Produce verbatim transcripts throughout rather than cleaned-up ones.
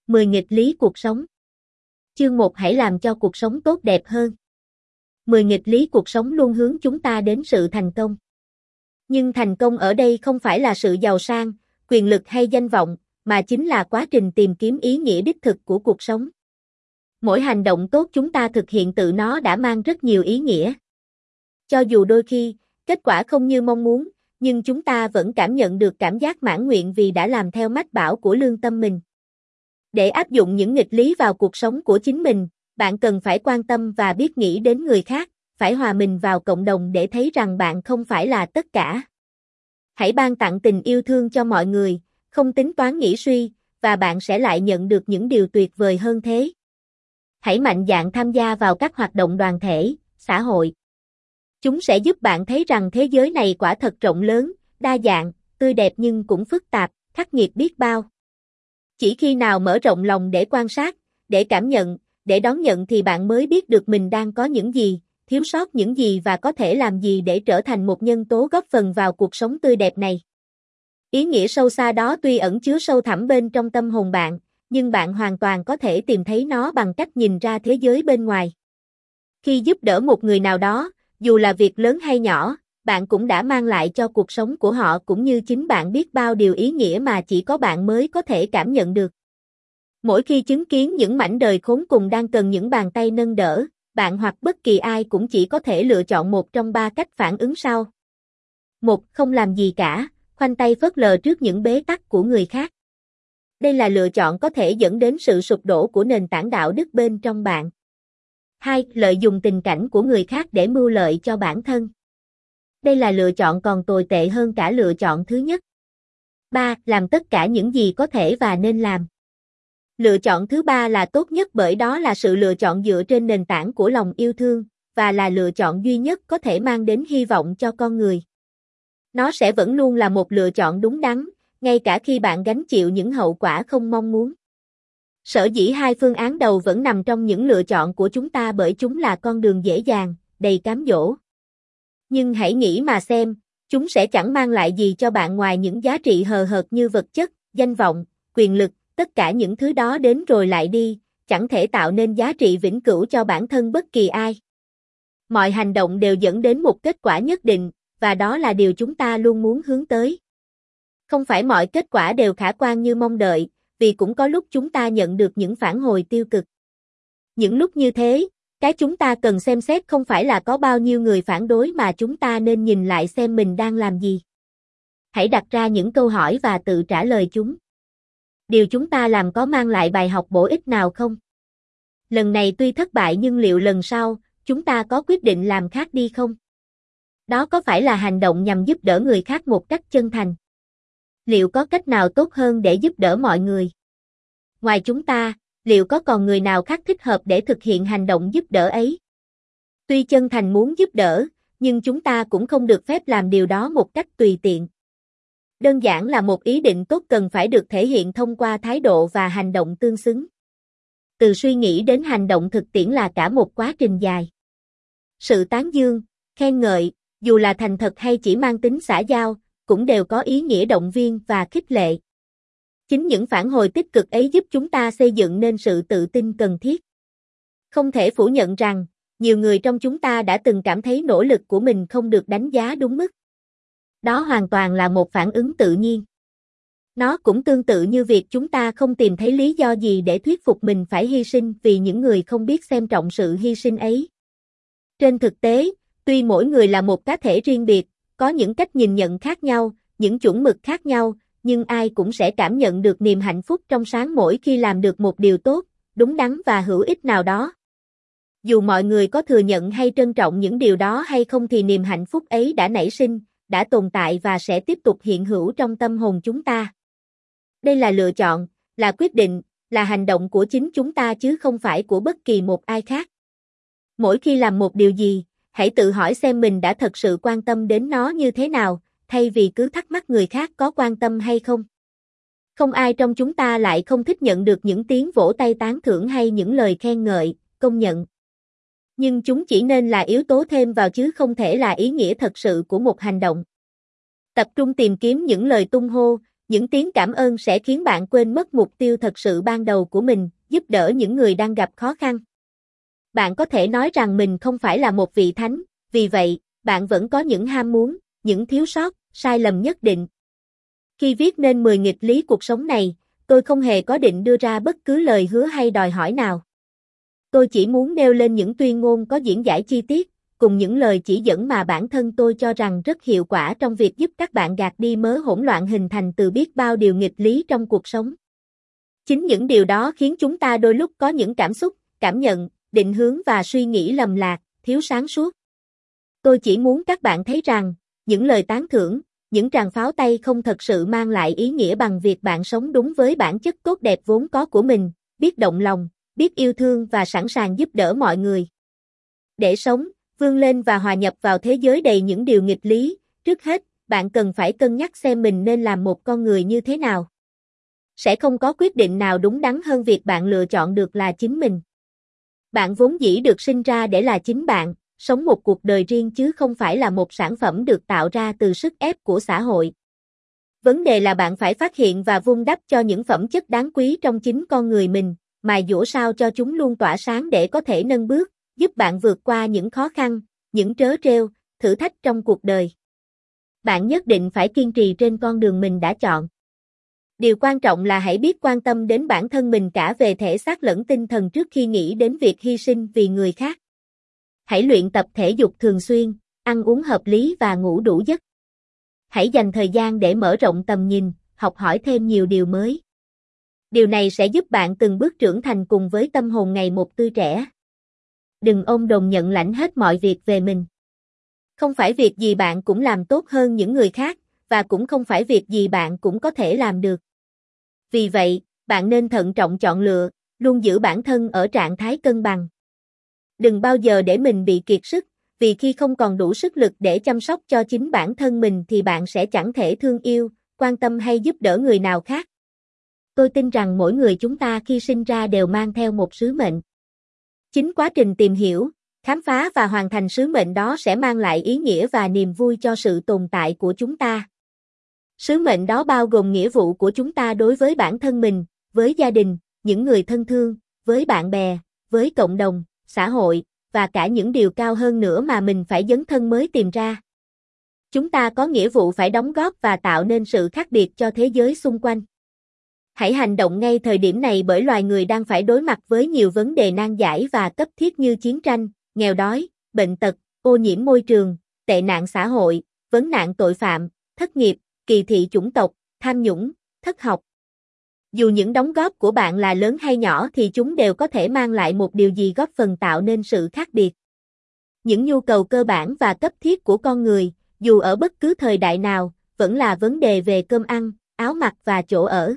mười nghịch lý cuộc sống. Chương một hãy làm cho cuộc sống tốt đẹp hơn. mười nghịch lý cuộc sống luôn hướng chúng ta đến sự thành công. Nhưng thành công ở đây không phải là sự giàu sang, quyền lực hay danh vọng, mà chính là quá trình tìm kiếm ý nghĩa đích thực của cuộc sống. Mỗi hành động tốt chúng ta thực hiện tự nó đã mang rất nhiều ý nghĩa. Cho dù đôi khi, kết quả không như mong muốn, nhưng chúng ta vẫn cảm nhận được cảm giác mãn nguyện vì đã làm theo mách bảo của lương tâm mình. Để áp dụng những nghịch lý vào cuộc sống của chính mình, bạn cần phải quan tâm và biết nghĩ đến người khác, phải hòa mình vào cộng đồng để thấy rằng bạn không phải là tất cả. Hãy ban tặng tình yêu thương cho mọi người, không tính toán nghĩ suy, và bạn sẽ lại nhận được những điều tuyệt vời hơn thế. Hãy mạnh dạn tham gia vào các hoạt động đoàn thể, xã hội. Chúng sẽ giúp bạn thấy rằng thế giới này quả thật rộng lớn, đa dạng, tươi đẹp nhưng cũng phức tạp, khắc nghiệt biết bao. Chỉ khi nào mở rộng lòng để quan sát, để cảm nhận, để đón nhận thì bạn mới biết được mình đang có những gì, thiếu sót những gì và có thể làm gì để trở thành một nhân tố góp phần vào cuộc sống tươi đẹp này. Ý nghĩa sâu xa đó tuy ẩn chứa sâu thẳm bên trong tâm hồn bạn, nhưng bạn hoàn toàn có thể tìm thấy nó bằng cách nhìn ra thế giới bên ngoài. Khi giúp đỡ một người nào đó, dù là việc lớn hay nhỏ, bạn cũng đã mang lại cho cuộc sống của họ cũng như chính bạn biết bao điều ý nghĩa mà chỉ có bạn mới có thể cảm nhận được. Mỗi khi chứng kiến những mảnh đời khốn cùng đang cần những bàn tay nâng đỡ, bạn hoặc bất kỳ ai cũng chỉ có thể lựa chọn một trong ba cách phản ứng sau. Một, không làm gì cả, khoanh tay phớt lờ trước những bế tắc của người khác. Đây là lựa chọn có thể dẫn đến sự sụp đổ của nền tảng đạo đức bên trong bạn. Hai, lợi dụng tình cảnh của người khác để mưu lợi cho bản thân. Đây là lựa chọn còn tồi tệ hơn cả lựa chọn thứ nhất. Ba, làm tất cả những gì có thể và nên làm. Lựa chọn thứ ba là tốt nhất bởi đó là sự lựa chọn dựa trên nền tảng của lòng yêu thương, và là lựa chọn duy nhất có thể mang đến hy vọng cho con người. Nó sẽ vẫn luôn là một lựa chọn đúng đắn, ngay cả khi bạn gánh chịu những hậu quả không mong muốn. Sở dĩ hai phương án đầu vẫn nằm trong những lựa chọn của chúng ta bởi chúng là con đường dễ dàng, đầy cám dỗ. Nhưng hãy nghĩ mà xem, chúng sẽ chẳng mang lại gì cho bạn ngoài những giá trị hời hợt như vật chất, danh vọng, quyền lực, tất cả những thứ đó đến rồi lại đi, chẳng thể tạo nên giá trị vĩnh cửu cho bản thân bất kỳ ai. Mọi hành động đều dẫn đến một kết quả nhất định, và đó là điều chúng ta luôn muốn hướng tới. Không phải mọi kết quả đều khả quan như mong đợi, vì cũng có lúc chúng ta nhận được những phản hồi tiêu cực. Những lúc như thế, cái chúng ta cần xem xét không phải là có bao nhiêu người phản đối mà chúng ta nên nhìn lại xem mình đang làm gì. Hãy đặt ra những câu hỏi và tự trả lời chúng. Điều chúng ta làm có mang lại bài học bổ ích nào không? Lần này tuy thất bại nhưng liệu lần sau, chúng ta có quyết định làm khác đi không? Đó có phải là hành động nhằm giúp đỡ người khác một cách chân thành? Liệu có cách nào tốt hơn để giúp đỡ mọi người? Ngoài chúng ta, liệu có còn người nào khác thích hợp để thực hiện hành động giúp đỡ ấy? Tuy chân thành muốn giúp đỡ, nhưng chúng ta cũng không được phép làm điều đó một cách tùy tiện. Đơn giản là một ý định tốt cần phải được thể hiện thông qua thái độ và hành động tương xứng. Từ suy nghĩ đến hành động thực tiễn là cả một quá trình dài. Sự tán dương, khen ngợi, dù là thành thật hay chỉ mang tính xã giao, cũng đều có ý nghĩa động viên và khích lệ. Chính những phản hồi tích cực ấy giúp chúng ta xây dựng nên sự tự tin cần thiết. Không thể phủ nhận rằng, nhiều người trong chúng ta đã từng cảm thấy nỗ lực của mình không được đánh giá đúng mức. Đó hoàn toàn là một phản ứng tự nhiên. Nó cũng tương tự như việc chúng ta không tìm thấy lý do gì để thuyết phục mình phải hy sinh vì những người không biết xem trọng sự hy sinh ấy. Trên thực tế, tuy mỗi người là một cá thể riêng biệt, có những cách nhìn nhận khác nhau, những chuẩn mực khác nhau, nhưng ai cũng sẽ cảm nhận được niềm hạnh phúc trong sáng mỗi khi làm được một điều tốt, đúng đắn và hữu ích nào đó. Dù mọi người có thừa nhận hay trân trọng những điều đó hay không thì niềm hạnh phúc ấy đã nảy sinh, đã tồn tại và sẽ tiếp tục hiện hữu trong tâm hồn chúng ta. Đây là lựa chọn, là quyết định, là hành động của chính chúng ta chứ không phải của bất kỳ một ai khác. Mỗi khi làm một điều gì, hãy tự hỏi xem mình đã thật sự quan tâm đến nó như thế nào, thay vì cứ thắc mắc người khác có quan tâm hay không. Không ai trong chúng ta lại không thích nhận được những tiếng vỗ tay tán thưởng hay những lời khen ngợi, công nhận. Nhưng chúng chỉ nên là yếu tố thêm vào chứ không thể là ý nghĩa thật sự của một hành động. Tập trung tìm kiếm những lời tung hô, Những tiếng cảm ơn sẽ khiến bạn quên mất mục tiêu thật sự ban đầu của mình, giúp đỡ những người đang gặp khó khăn. Bạn có thể nói rằng mình không phải là một vị thánh, vì vậy, bạn vẫn có những ham muốn, những thiếu sót, sai lầm nhất định. Khi viết nên mười nghịch lý cuộc sống này, tôi không hề có định đưa ra bất cứ lời hứa hay đòi hỏi nào. Tôi chỉ muốn nêu lên những tuyên ngôn có diễn giải chi tiết, cùng những lời chỉ dẫn mà bản thân tôi cho rằng rất hiệu quả trong việc giúp các bạn gạt đi mớ hỗn loạn hình thành từ biết bao điều nghịch lý trong cuộc sống. Chính những điều đó khiến chúng ta đôi lúc có những cảm xúc, cảm nhận, định hướng và suy nghĩ lầm lạc, thiếu sáng suốt. Tôi chỉ muốn các bạn thấy rằng, những lời tán thưởng, những tràng pháo tay không thật sự mang lại ý nghĩa bằng việc bạn sống đúng với bản chất tốt đẹp vốn có của mình, biết động lòng, biết yêu thương và sẵn sàng giúp đỡ mọi người. Để sống, vươn lên và hòa nhập vào thế giới đầy những điều nghịch lý, trước hết, bạn cần phải cân nhắc xem mình nên làm một con người như thế nào. Sẽ không có quyết định nào đúng đắn hơn việc bạn lựa chọn được là chính mình. Bạn vốn dĩ được sinh ra để là chính bạn, sống một cuộc đời riêng chứ không phải là một sản phẩm được tạo ra từ sức ép của xã hội. Vấn đề là bạn phải phát hiện và vun đắp cho những phẩm chất đáng quý trong chính con người mình, mài dũa sao cho chúng luôn tỏa sáng để có thể nâng bước, giúp bạn vượt qua những khó khăn, những trớ trêu, thử thách trong cuộc đời. Bạn nhất định phải kiên trì trên con đường mình đã chọn. Điều quan trọng là hãy biết quan tâm đến bản thân mình cả về thể xác lẫn tinh thần trước khi nghĩ đến việc hy sinh vì người khác. Hãy luyện tập thể dục thường xuyên, ăn uống hợp lý và ngủ đủ giấc. Hãy dành thời gian để mở rộng tầm nhìn, học hỏi thêm nhiều điều mới. Điều này sẽ giúp bạn từng bước trưởng thành cùng với tâm hồn ngày một tươi trẻ. Đừng ôm đồm nhận lãnh hết mọi việc về mình. Không phải việc gì bạn cũng làm tốt hơn những người khác, và cũng không phải việc gì bạn cũng có thể làm được. Vì vậy, bạn nên thận trọng chọn lựa, luôn giữ bản thân ở trạng thái cân bằng. Đừng bao giờ để mình bị kiệt sức, vì khi không còn đủ sức lực để chăm sóc cho chính bản thân mình thì bạn sẽ chẳng thể thương yêu, quan tâm hay giúp đỡ người nào khác. Tôi tin rằng mỗi người chúng ta khi sinh ra đều mang theo một sứ mệnh. Chính quá trình tìm hiểu, khám phá và hoàn thành sứ mệnh đó sẽ mang lại ý nghĩa và niềm vui cho sự tồn tại của chúng ta. Sứ mệnh đó bao gồm nghĩa vụ của chúng ta đối với bản thân mình, với gia đình, những người thân thương, với bạn bè, với cộng đồng, xã hội, và cả những điều cao hơn nữa mà mình phải dấn thân mới tìm ra. Chúng ta có nghĩa vụ phải đóng góp và tạo nên sự khác biệt cho thế giới xung quanh. Hãy hành động ngay thời điểm này bởi loài người đang phải đối mặt với nhiều vấn đề nan giải và cấp thiết như chiến tranh, nghèo đói, bệnh tật, ô nhiễm môi trường, tệ nạn xã hội, vấn nạn tội phạm, thất nghiệp, kỳ thị chủng tộc, tham nhũng, thất học. Dù những đóng góp của bạn là lớn hay nhỏ thì chúng đều có thể mang lại một điều gì góp phần tạo nên sự khác biệt. Những nhu cầu cơ bản và cấp thiết của con người, dù ở bất cứ thời đại nào, vẫn là vấn đề về cơm ăn, áo mặc và chỗ ở.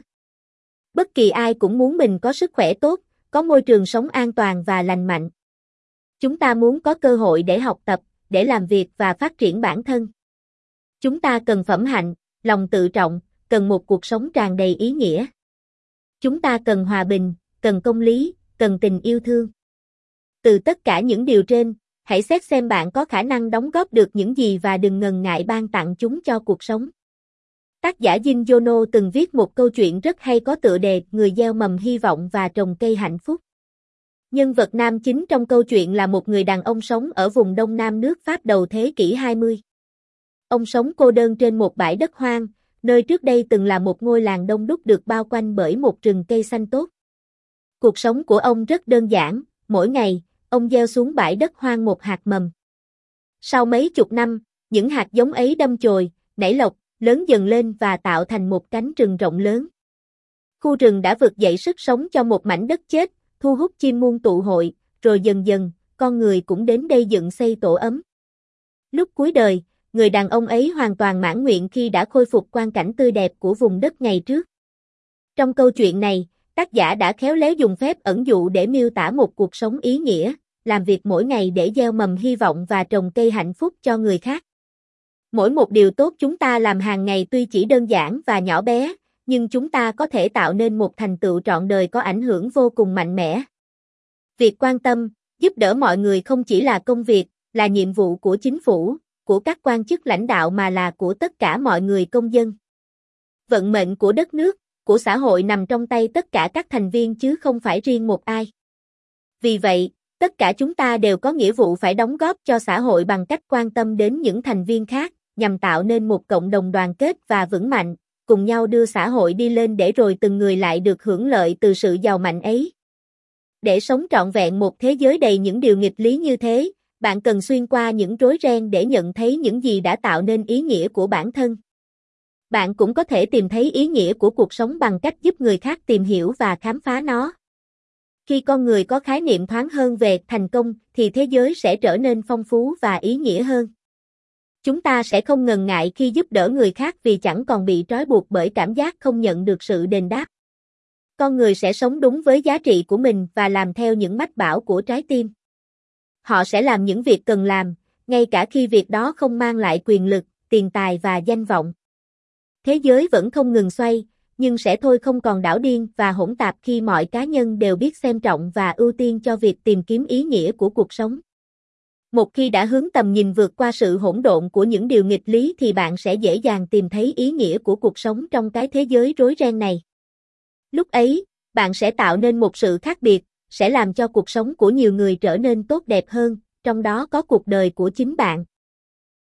Bất kỳ ai cũng muốn mình có sức khỏe tốt, có môi trường sống an toàn và lành mạnh. Chúng ta muốn có cơ hội để học tập, để làm việc và phát triển bản thân. Chúng ta cần phẩm hạnh, lòng tự trọng, cần một cuộc sống tràn đầy ý nghĩa. Chúng ta cần hòa bình, cần công lý, cần tình yêu thương. Từ tất cả những điều trên, hãy xét xem bạn có khả năng đóng góp được những gì và đừng ngần ngại ban tặng chúng cho cuộc sống. Tác giả Jin Yono từng viết một câu chuyện rất hay có tựa đề Người gieo mầm hy vọng và trồng cây hạnh phúc. Nhân vật nam chính trong câu chuyện là một người đàn ông sống ở vùng Đông Nam nước Pháp đầu thế kỷ hai mươi. Ông sống cô đơn trên một bãi đất hoang, nơi trước đây từng là một ngôi làng đông đúc được bao quanh bởi một rừng cây xanh tốt. Cuộc sống của ông rất đơn giản, mỗi ngày, ông gieo xuống bãi đất hoang một hạt mầm. Sau mấy chục năm, những hạt giống ấy đâm chồi, nảy lộc, lớn dần lên và tạo thành một cánh rừng rộng lớn. Khu rừng đã vực dậy sức sống cho một mảnh đất chết, thu hút chim muôn tụ hội, rồi dần dần, con người cũng đến đây dựng xây tổ ấm. Lúc cuối đời, người đàn ông ấy hoàn toàn mãn nguyện khi đã khôi phục quang cảnh tươi đẹp của vùng đất ngày trước. Trong câu chuyện này, tác giả đã khéo léo dùng phép ẩn dụ để miêu tả một cuộc sống ý nghĩa, làm việc mỗi ngày để gieo mầm hy vọng và trồng cây hạnh phúc cho người khác. Mỗi một điều tốt chúng ta làm hàng ngày tuy chỉ đơn giản và nhỏ bé, nhưng chúng ta có thể tạo nên một thành tựu trọn đời có ảnh hưởng vô cùng mạnh mẽ. Việc quan tâm, giúp đỡ mọi người không chỉ là công việc, là nhiệm vụ của chính phủ, của các quan chức lãnh đạo mà là của tất cả mọi người công dân. Vận mệnh của đất nước, của xã hội nằm trong tay tất cả các thành viên chứ không phải riêng một ai. Vì vậy, tất cả chúng ta đều có nghĩa vụ phải đóng góp cho xã hội bằng cách quan tâm đến những thành viên khác, nhằm tạo nên một cộng đồng đoàn kết và vững mạnh, cùng nhau đưa xã hội đi lên để rồi từng người lại được hưởng lợi từ sự giàu mạnh ấy. Để sống trọn vẹn một thế giới đầy những điều nghịch lý như thế, bạn cần xuyên qua những rối ren để nhận thấy những gì đã tạo nên ý nghĩa của bản thân. Bạn cũng có thể tìm thấy ý nghĩa của cuộc sống bằng cách giúp người khác tìm hiểu và khám phá nó. Khi con người có khái niệm thoáng hơn về thành công, thì thế giới sẽ trở nên phong phú và ý nghĩa hơn. Chúng ta sẽ không ngần ngại khi giúp đỡ người khác vì chẳng còn bị trói buộc bởi cảm giác không nhận được sự đền đáp. Con người sẽ sống đúng với giá trị của mình và làm theo những mách bảo của trái tim. Họ sẽ làm những việc cần làm, ngay cả khi việc đó không mang lại quyền lực, tiền tài và danh vọng. Thế giới vẫn không ngừng xoay, nhưng sẽ thôi không còn đảo điên và hỗn tạp khi mọi cá nhân đều biết xem trọng và ưu tiên cho việc tìm kiếm ý nghĩa của cuộc sống. Một khi đã hướng tầm nhìn vượt qua sự hỗn độn của những điều nghịch lý thì bạn sẽ dễ dàng tìm thấy ý nghĩa của cuộc sống trong cái thế giới rối ren này. Lúc ấy, bạn sẽ tạo nên một sự khác biệt, sẽ làm cho cuộc sống của nhiều người trở nên tốt đẹp hơn, trong đó có cuộc đời của chính bạn.